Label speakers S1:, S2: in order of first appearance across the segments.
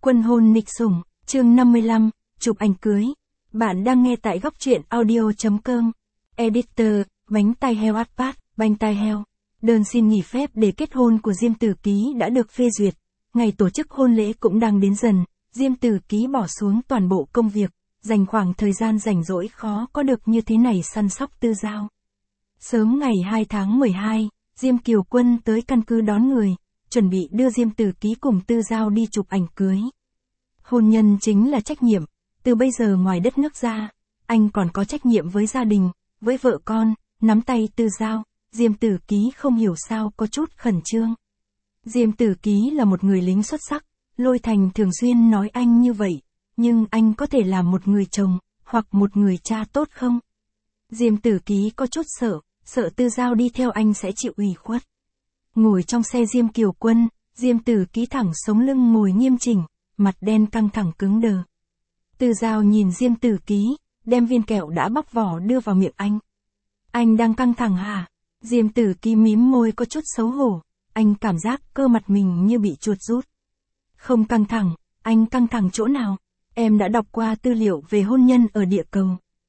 S1: Quân hôn nịch sủng, chương 55, chụp ảnh cưới. Bạn đang nghe tại góc truyện audio.com. Editor, bánh tai heo Atpat, bánh tai heo. Đơn xin nghỉ phép để kết hôn của Diêm Tử Ký đã được phê duyệt. Ngày tổ chức hôn lễ cũng đang đến dần. Diêm Tử Ký bỏ xuống toàn bộ công việc, dành khoảng thời gian rảnh rỗi khó có được như thế này săn sóc Tư Giao. Sớm ngày 2 tháng 12, Diêm Kiều Quân tới căn cứ đón người, chuẩn bị đưa Diêm Tử Ký cùng Tư Giao đi chụp ảnh cưới. Hôn nhân chính là trách nhiệm, từ bây giờ ngoài đất nước ra, anh còn có trách nhiệm với gia đình, với vợ con. Nắm tay Tư Giao, Diêm Tử Ký không hiểu sao có chút khẩn trương. Diêm Tử Ký là một người lính xuất sắc, Lôi Thành thường xuyên nói anh như vậy, nhưng anh có thể làm một người chồng, hoặc một người cha tốt không? Diêm Tử Ký có chút sợ Tư Giao đi theo anh sẽ chịu ủy khuất. Ngồi trong xe Diêm Kiều Quân, Diêm Tử Ký thẳng sống lưng ngồi nghiêm chỉnh, mặt đen căng thẳng cứng đờ. Tư Giao nhìn Diêm Tử Ký, đem viên kẹo đã bóc vỏ đưa vào miệng anh. Anh đang căng thẳng hả? Diêm Tử Ký mím môi có chút xấu hổ, anh cảm giác cơ mặt mình như bị chuột rút. Không căng thẳng, anh căng thẳng chỗ nào? Em đã đọc qua tư liệu về hôn nhân ở địa cầu.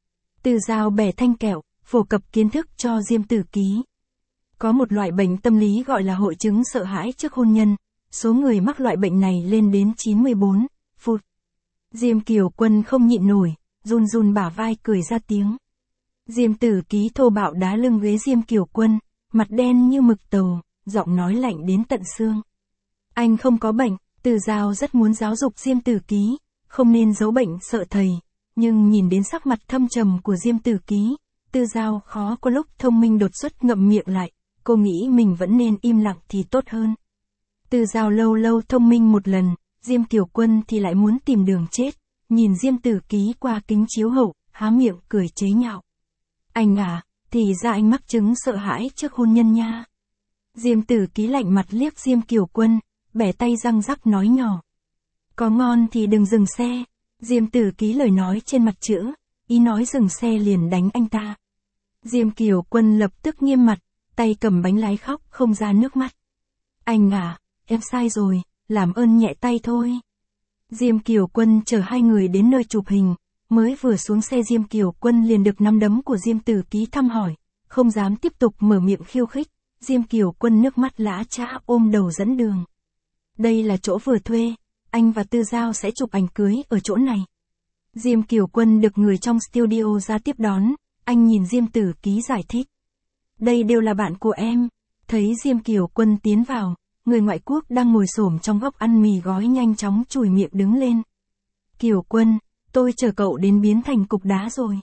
S1: Tư Giao bẻ thanh kẹo, phổ cập kiến thức cho Diêm Tử Ký. Có một loại bệnh tâm lý gọi là hội chứng sợ hãi trước hôn nhân, số người mắc loại bệnh này lên đến 94 phút. Diêm Kiều Quân không nhịn nổi, run run bả vai cười ra tiếng. Diêm Tử Ký thô bạo đá lưng ghế Diêm Kiều Quân, mặt đen như mực tàu, giọng nói lạnh đến tận xương. Anh không có bệnh. Tư Giao rất muốn giáo dục Diêm Tử Ký, không nên giấu bệnh sợ thầy, nhưng nhìn đến sắc mặt thâm trầm của Diêm Tử Ký, Tư Giao khó có lúc thông minh đột xuất ngậm miệng lại, cô nghĩ mình vẫn nên im lặng thì tốt hơn. Tư Giao lâu lâu thông minh một lần, Diêm Kiều Quân thì lại muốn tìm đường chết, nhìn Diêm Tử Ký qua kính chiếu hậu, há miệng cười chế nhạo. Anh à, thì ra anh mắc chứng sợ hãi trước hôn nhân nha. Diêm Tử Ký lạnh mặt liếc Diêm Kiều Quân, bẻ tay răng rắc nói nhỏ. Có ngon thì đừng dừng xe. Diêm Tử Ký lời nói trên mặt chữ, ý nói dừng xe liền đánh anh ta. Diêm Kiều Quân lập tức nghiêm mặt, tay cầm bánh lái khóc không ra nước mắt. Anh à, em sai rồi, làm ơn nhẹ tay thôi. Diêm Kiều Quân chở hai người đến nơi chụp hình, mới vừa xuống xe Diêm Kiều Quân liền được nắm đấm của Diêm Tử Ký thăm hỏi, không dám tiếp tục mở miệng khiêu khích. Diêm Kiều Quân nước mắt lã chã ôm đầu dẫn đường. Đây là chỗ vừa thuê, anh và Tư Giao sẽ chụp ảnh cưới ở chỗ này. Diêm Kiều Quân được người trong studio ra tiếp đón, anh nhìn Diêm Tử Ký giải thích. Đây đều là bạn của em. Thấy Diêm Kiều Quân tiến vào, người ngoại quốc đang ngồi xổm trong góc ăn mì gói nhanh chóng chùi miệng đứng lên. Kiều Quân, tôi chờ cậu đến biến thành cục đá rồi.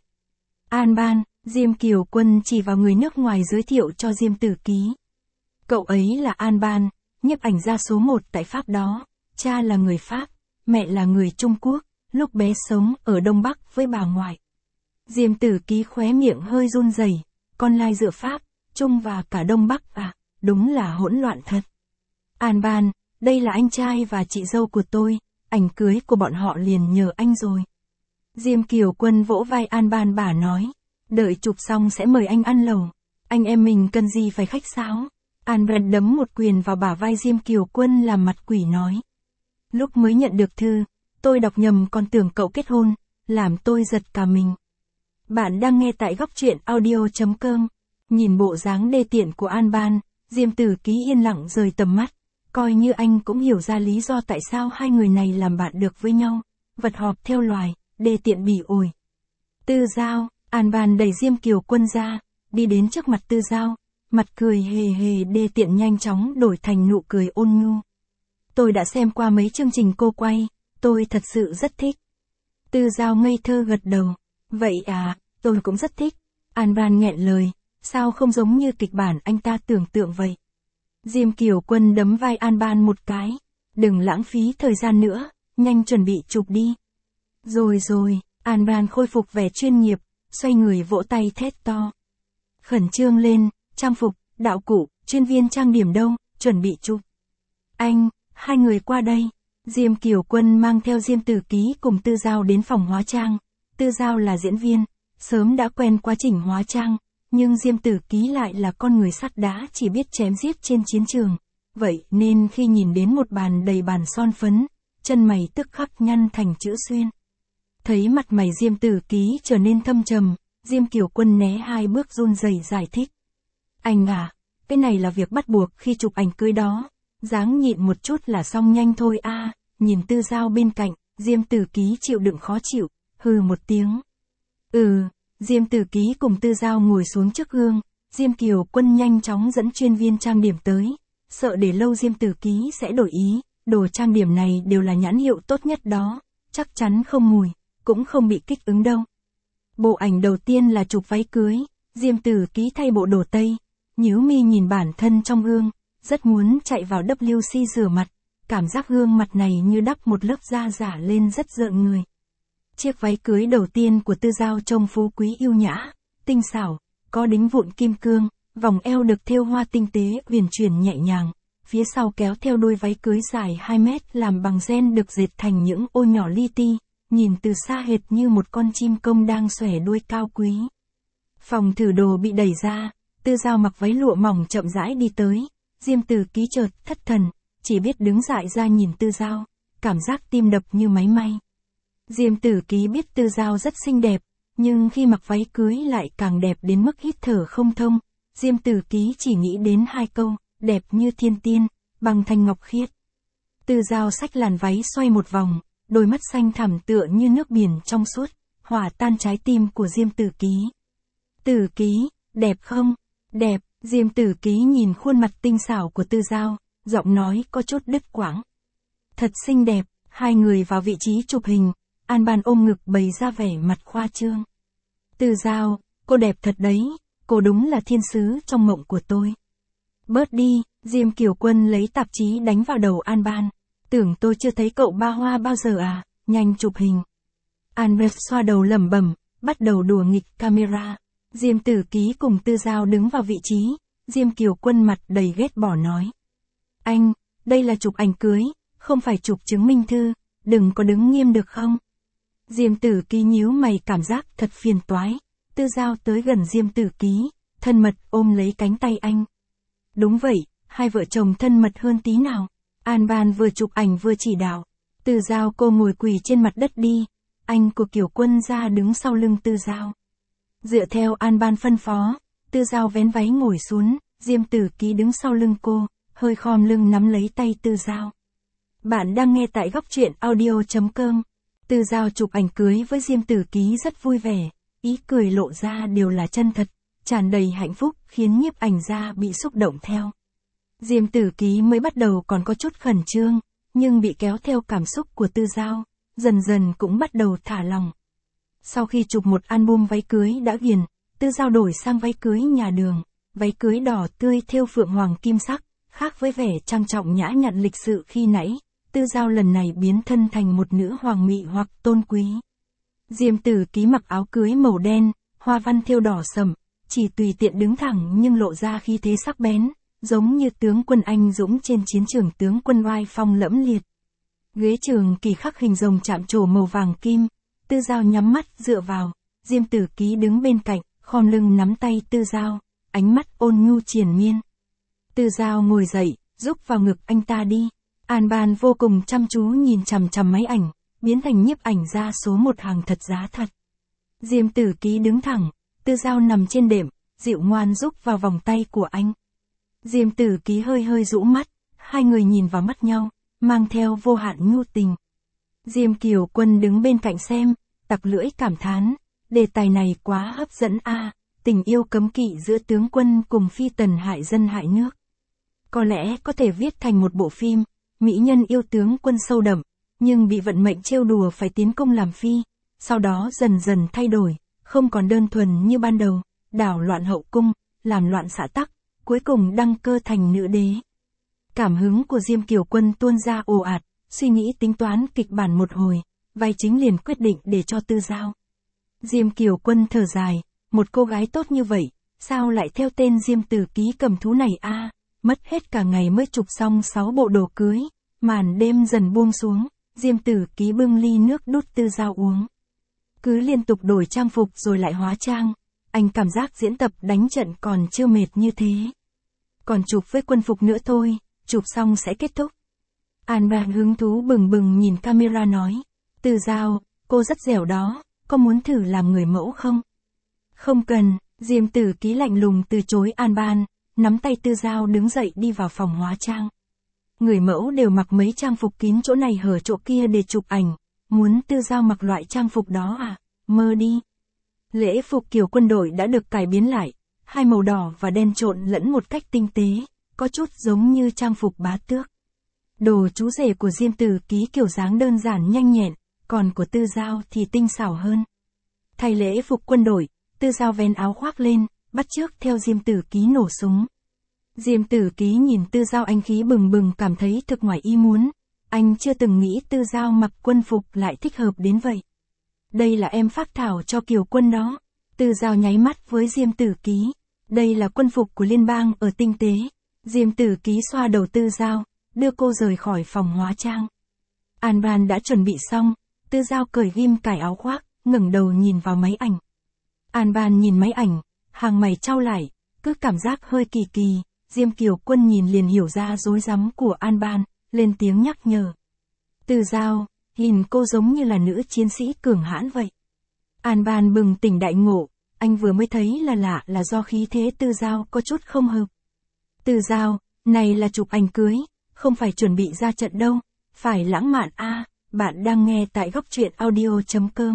S1: An Ban, Diêm Kiều Quân chỉ vào người nước ngoài giới thiệu cho Diêm Tử Ký. Cậu ấy là An Ban, nhiếp ảnh gia số 1 tại Pháp đó, cha là người Pháp, mẹ là người Trung Quốc, lúc bé sống ở Đông Bắc với bà ngoại. Diêm Tử Ký khóe miệng hơi run rẩy, con lai giữa Pháp, Trung và cả Đông Bắc à, đúng là hỗn loạn thật. An Ban, đây là anh trai và chị dâu của tôi, ảnh cưới của bọn họ liền nhờ anh rồi. Diêm Kiều Quân vỗ vai An Ban bà nói, đợi chụp xong sẽ mời anh ăn lẩu, anh em mình cần gì phải khách sáo. An Ban đấm một quyền vào bả vai Diêm Kiều Quân làm mặt quỷ nói. Lúc mới nhận được thư, tôi đọc nhầm còn tưởng cậu kết hôn, làm tôi giật cả mình. Bạn đang nghe tại góc truyện audio.com. Nhìn bộ dáng đê tiện của An Ban, Diêm Tử Ký yên lặng rời tầm mắt, coi như anh cũng hiểu ra lý do tại sao hai người này làm bạn được với nhau, vật họp theo loài, đê tiện bỉ ổi. Tư Giao, An Ban đẩy Diêm Kiều Quân ra, đi đến trước mặt Tư Giao, mặt cười hề hề đê tiện nhanh chóng đổi thành nụ cười ôn nhu. Tôi đã xem qua mấy chương trình cô quay, tôi thật sự rất thích. Tư Giao ngây thơ gật đầu. Vậy à, tôi cũng rất thích. An Ban nghẹn lời, sao không giống như kịch bản anh ta tưởng tượng vậy. Diêm Kiều Quân đấm vai An Ban một cái. Đừng lãng phí thời gian nữa, nhanh chuẩn bị chụp đi. Rồi, An Ban khôi phục vẻ chuyên nghiệp, xoay người vỗ tay thét to. Khẩn trương lên, trang phục, đạo cụ, chuyên viên trang điểm đâu, chuẩn bị chụp. Anh, hai người qua đây. Diêm Kiều Quân mang theo Diêm Tử Ký cùng Tư Giao đến phòng hóa trang. Tư Giao là diễn viên, sớm đã quen quá trình hóa trang, nhưng Diêm Tử Ký lại là con người sắt đá chỉ biết chém giết trên chiến trường. Vậy nên khi nhìn đến một bàn đầy bàn son phấn, chân mày tức khắc nhăn thành chữ xuyên. Thấy mặt mày Diêm Tử Ký trở nên thâm trầm, Diêm Kiều Quân né 2 bước run rẩy giải thích. Anh à, cái này là việc bắt buộc khi chụp ảnh cưới đó, dáng nhịn một chút là xong nhanh thôi a. Nhìn Tư Giao bên cạnh, Diêm Tử Ký chịu đựng khó chịu, hừ một tiếng. Diêm Tử Ký cùng Tư Giao ngồi xuống trước gương, Diêm Kiều Quân nhanh chóng dẫn chuyên viên trang điểm tới, sợ để lâu Diêm Tử Ký sẽ đổi ý, đồ trang điểm này đều là nhãn hiệu tốt nhất đó, chắc chắn không mùi, cũng không bị kích ứng đâu. Bộ ảnh đầu tiên là chụp váy cưới, Diêm Tử Ký thay bộ đồ tây, nhíu mi nhìn bản thân trong gương, rất muốn chạy vào WC rửa mặt, cảm giác gương mặt này như đắp một lớp da giả lên rất rợn người. Chiếc váy cưới đầu tiên của Tư Giao trông phú quý yêu nhã, tinh xảo, có đính vụn kim cương, vòng eo được thêu hoa tinh tế uyển chuyển nhẹ nhàng, phía sau kéo theo đuôi váy cưới dài 2 mét làm bằng ren được dệt thành những ô nhỏ li ti, nhìn từ xa hệt như một con chim công đang xòe đuôi cao quý. Phòng thử đồ bị đẩy ra, Tư Giao mặc váy lụa mỏng chậm rãi đi tới, Diêm Tử Ký chợt thất thần, chỉ biết đứng dại ra nhìn Tư Giao, cảm giác tim đập như máy may. Diêm Tử Ký biết Tư Giao rất xinh đẹp, nhưng khi mặc váy cưới lại càng đẹp đến mức hít thở không thông. Diêm Tử Ký chỉ nghĩ đến 2 câu, đẹp như thiên tiên, bằng thanh ngọc khiết. Tư Giao xách làn váy xoay một vòng, đôi mắt xanh thẳm tựa như nước biển trong suốt, hòa tan trái tim của Diêm Tử Ký. Tử Ký, đẹp không? Đẹp. Diêm Tử Ký nhìn khuôn mặt tinh xảo của Tư Giao, giọng nói có chút đứt quãng. Thật xinh đẹp. Hai người vào vị trí chụp hình, An Ban ôm ngực bày ra vẻ mặt khoa trương. Tư Giao, cô đẹp thật đấy, cô đúng là thiên sứ trong mộng của tôi. Bớt đi, Diêm Kiều Quân lấy tạp chí đánh vào đầu An Ban. Tưởng tôi chưa thấy cậu ba hoa bao giờ à, nhanh chụp hình. An Ban xoa đầu lẩm bẩm, bắt đầu đùa nghịch camera. Diêm Tử Ký cùng Tư Giao đứng vào vị trí, Diêm Kiều Quân mặt đầy ghét bỏ nói. Anh, đây là chụp ảnh cưới, không phải chụp chứng minh thư, đừng có đứng nghiêm được không? Diêm Tử Ký nhíu mày cảm giác thật phiền toái. Tư Giao tới gần Diêm Tử Ký, thân mật ôm lấy cánh tay anh. Đúng vậy, hai vợ chồng thân mật hơn tí nào. An Ban vừa chụp ảnh vừa chỉ đạo. Tư Giao cô ngồi quỳ trên mặt đất đi. Anh của Kiều Quân ra đứng sau lưng Tư Giao. Dựa theo An Ban phân phó, Tư Giao vén váy ngồi xuống, Diêm Tử Ký đứng sau lưng cô, hơi khom lưng nắm lấy tay Tư Giao. Bạn đang nghe tại góc truyện audio.com. Tư Giao chụp ảnh cưới với Diêm Tử Ký rất vui vẻ, ý cười lộ ra đều là chân thật, tràn đầy hạnh phúc khiến nhiếp ảnh gia bị xúc động theo. Diêm Tử Ký mới bắt đầu còn có chút khẩn trương, nhưng bị kéo theo cảm xúc của Tư Giao, dần dần cũng bắt đầu thả lòng. Sau khi chụp một album váy cưới đã ghiền, Tư Giao đổi sang váy cưới nhà đường, váy cưới đỏ tươi thêu phượng hoàng kim sắc, khác với vẻ trang trọng nhã nhặn lịch sự khi nãy, Tư Giao lần này biến thân thành một nữ hoàng mỹ hoặc tôn quý. Diêm Tử Ký mặc áo cưới màu đen, hoa văn thêu đỏ sẫm, chỉ tùy tiện đứng thẳng nhưng lộ ra khí thế sắc bén, giống như tướng quân anh dũng trên chiến trường tướng quân oai phong lẫm liệt. Ghế trường kỳ khắc hình rồng chạm trổ màu vàng kim, Tư Giao nhắm mắt dựa vào, Diêm Tử Ký đứng bên cạnh, khom lưng nắm tay Tư Giao, ánh mắt ôn nhu triền miên. Tư Giao ngồi dậy, rúc vào ngực anh ta đi. An Ban vô cùng chăm chú nhìn chằm chằm máy ảnh, biến thành nhiếp ảnh gia số 1 hàng thật giá thật. Diêm Tử Ký đứng thẳng, Tư Giao nằm trên đệm, dịu ngoan rúc vào vòng tay của anh. Diêm Tử Ký hơi hơi rũ mắt, hai người nhìn vào mắt nhau, mang theo vô hạn nhu tình. Diêm Kiều Quân đứng bên cạnh xem, tặc lưỡi cảm thán, đề tài này quá hấp dẫn a, tình yêu cấm kỵ giữa tướng quân cùng phi tần hại dân hại nước. Có lẽ có thể viết thành một bộ phim, mỹ nhân yêu tướng quân sâu đậm, nhưng bị vận mệnh trêu đùa phải tiến công làm phi, sau đó dần dần thay đổi, không còn đơn thuần như ban đầu, đảo loạn hậu cung, làm loạn xã tắc, cuối cùng đăng cơ thành nữ đế. Cảm hứng của Diêm Kiều Quân tuôn ra ồ ạt, suy nghĩ tính toán kịch bản một hồi, vai chính liền quyết định để cho Tư Giao. Diêm Kiều Quân thở dài, một cô gái tốt như vậy, sao lại theo tên Diêm Tử Ký cầm thú này a? Mất hết cả ngày mới chụp xong 6 bộ đồ cưới, màn đêm dần buông xuống, Diêm Tử Ký bưng ly nước đút Tư Giao uống. Cứ liên tục đổi trang phục rồi lại hóa trang, anh cảm giác diễn tập đánh trận còn chưa mệt như thế. Còn chụp với quân phục nữa thôi, chụp xong sẽ kết thúc. An Ban hứng thú bừng bừng nhìn camera nói. Tư Giao, cô rất dẻo đó, có muốn thử làm người mẫu không? Không cần, Diêm Tử Ký lạnh lùng từ chối An Ban, nắm tay Tư Giao đứng dậy đi vào phòng hóa trang. Người mẫu đều mặc mấy trang phục kín chỗ này hở chỗ kia để chụp ảnh, muốn Tư Giao mặc loại trang phục đó à, mơ đi. Lễ phục kiểu quân đội đã được cải biến lại, hai màu đỏ và đen trộn lẫn một cách tinh tế, có chút giống như trang phục bá tước. Đồ chú rể của Diêm Tử Ký kiểu dáng đơn giản nhanh nhẹn, còn của Tư Giao thì tinh xảo hơn. Thay lễ phục quân đội, Tư Giao vén áo khoác lên, bắt chước theo Diêm Tử Ký nổ súng. Diêm Tử Ký nhìn Tư Giao anh khí bừng bừng cảm thấy thực ngoài ý muốn. Anh chưa từng nghĩ Tư Giao mặc quân phục lại thích hợp đến vậy. Đây là em phác thảo cho Kiều Quân đó. Tư Giao nháy mắt với Diêm Tử Ký. Đây là quân phục của liên bang ở tinh tế. Diêm Tử Ký xoa đầu Tư Giao, đưa cô rời khỏi phòng hóa trang. An Ban đã chuẩn bị xong, Tư Giao cởi ghim cài áo khoác, ngẩng đầu nhìn vào máy ảnh. An Ban nhìn máy ảnh, hàng mày chau lại, cứ cảm giác hơi kỳ kỳ. Diêm Kiều Quân nhìn liền hiểu ra rối rắm của An Ban, lên tiếng nhắc nhở. Tư Giao, nhìn cô giống như là nữ chiến sĩ cường hãn vậy. An Ban bừng tỉnh đại ngộ, anh vừa mới thấy là lạ là do khí thế Tư Giao có chút không hợp. Tư Giao, này là chụp ảnh cưới, không phải chuẩn bị ra trận đâu, phải lãng mạn a. Bạn đang nghe tại góc truyện audio.com.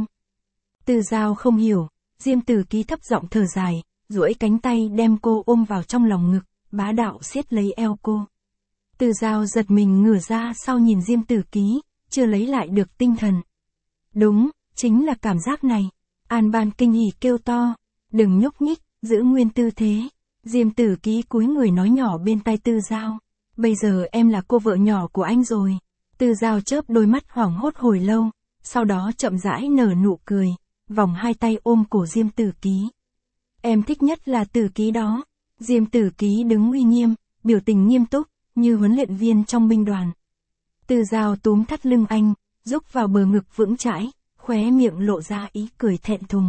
S1: Tư Giao không hiểu, Diêm Tử Ký thấp giọng thở dài, duỗi cánh tay đem cô ôm vào trong lòng ngực, bá đạo siết lấy eo cô. Tư Giao giật mình ngửa ra sau nhìn Diêm Tử Ký, chưa lấy lại được tinh thần. Đúng, chính là cảm giác này. An Ban kinh hỉ kêu to, đừng nhúc nhích, giữ nguyên tư thế. Diêm Tử Ký cúi người nói nhỏ bên tai Tư Giao, bây giờ em là cô vợ nhỏ của anh rồi. Tư Giao chớp đôi mắt hoảng hốt hồi lâu, sau đó chậm rãi nở nụ cười, vòng hai tay ôm cổ Diêm Tử Ký. Em thích nhất là Tử Ký đó. Diêm Tử Ký đứng uy nghiêm, biểu tình nghiêm túc, như huấn luyện viên trong binh đoàn. Tư Giao túm thắt lưng anh, rúc vào bờ ngực vững chãi, khóe miệng lộ ra ý cười thẹn thùng.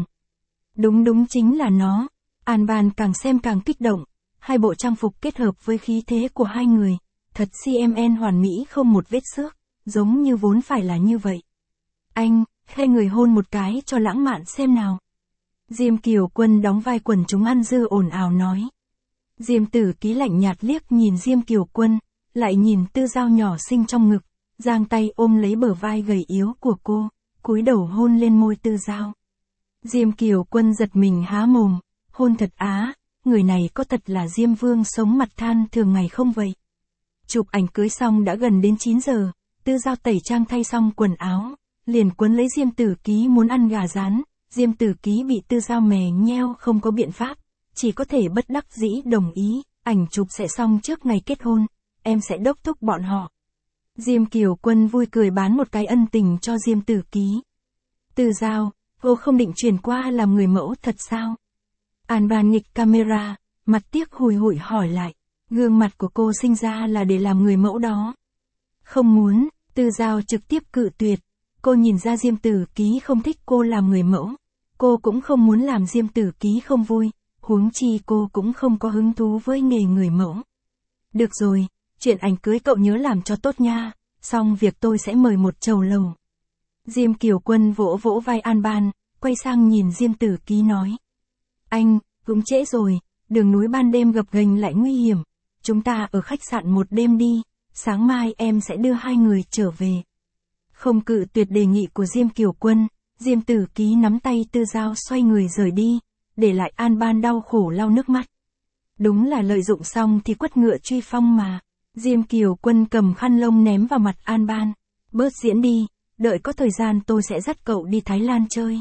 S1: Đúng chính là nó. An Ban càng xem càng kích động, hai bộ trang phục kết hợp với khí thế của hai người, thật CMN hoàn mỹ không một vết xước, giống như vốn phải là như vậy. Anh, hai người hôn một cái cho lãng mạn xem nào. Diêm Kiều Quân đóng vai quần chúng ăn dưa ồn ào nói. Diêm Tử Ký lạnh nhạt liếc nhìn Diêm Kiều Quân, lại nhìn Tư Giao nhỏ xinh trong ngực, giang tay ôm lấy bờ vai gầy yếu của cô, cúi đầu hôn lên môi Tư Giao. Diêm Kiều Quân giật mình há mồm, hôn thật á, người này có thật là Diêm Vương sống mặt than thường ngày không vậy? Chụp ảnh cưới xong đã gần đến 9 giờ, Tư Giao tẩy trang thay xong quần áo, liền quấn lấy Diêm Tử Ký muốn ăn gà rán. Diêm Tử Ký bị Tư Giao mè nheo không có biện pháp, chỉ có thể bất đắc dĩ đồng ý, ảnh chụp sẽ xong trước ngày kết hôn, em sẽ đốc thúc bọn họ. Diêm Kiều Quân vui cười bán một cái ân tình cho Diêm Tử Ký. Tư Giao, cô không định chuyển qua làm người mẫu thật sao? An Ban nghịch camera, mặt tiếc hùi hụi hỏi lại, gương mặt của cô sinh ra là để làm người mẫu đó. Không muốn, Tư Giao trực tiếp cự tuyệt, cô nhìn ra Diêm Tử Ký không thích cô làm người mẫu, cô cũng không muốn làm Diêm Tử Ký không vui, huống chi cô cũng không có hứng thú với nghề người mẫu. Được rồi, chuyện ảnh cưới cậu nhớ làm cho tốt nha, xong việc tôi sẽ mời một chầu lầu. Diêm Kiều Quân vỗ vỗ vai An Ban, quay sang nhìn Diêm Tử Ký nói. Anh, cũng trễ rồi, đường núi ban đêm gập ghềnh lại nguy hiểm, chúng ta ở khách sạn một đêm đi, sáng mai em sẽ đưa hai người trở về. Không cự tuyệt đề nghị của Diêm Kiều Quân, Diêm Tử Ký nắm tay Tư Giao xoay người rời đi, để lại An Ban đau khổ lau nước mắt. Đúng là lợi dụng xong thì quất ngựa truy phong mà. Diêm Kiều Quân cầm khăn lông ném vào mặt An Ban. Bớt diễn đi, đợi có thời gian tôi sẽ dắt cậu đi Thái Lan chơi.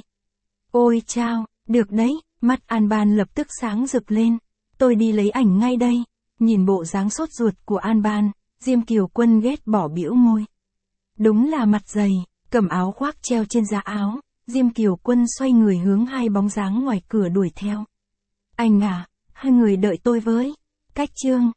S1: Ôi chao, được đấy, mắt An Ban lập tức sáng rực lên. Tôi đi lấy ảnh ngay đây. Nhìn bộ dáng sốt ruột của An Ban, Diêm Kiều Quân ghét bỏ bĩu môi. Đúng là mặt dày, cầm áo khoác treo trên giá áo, Diêm Kiều Quân xoay người hướng hai bóng dáng ngoài cửa đuổi theo. Anh à, hai người đợi tôi với. Cách chương.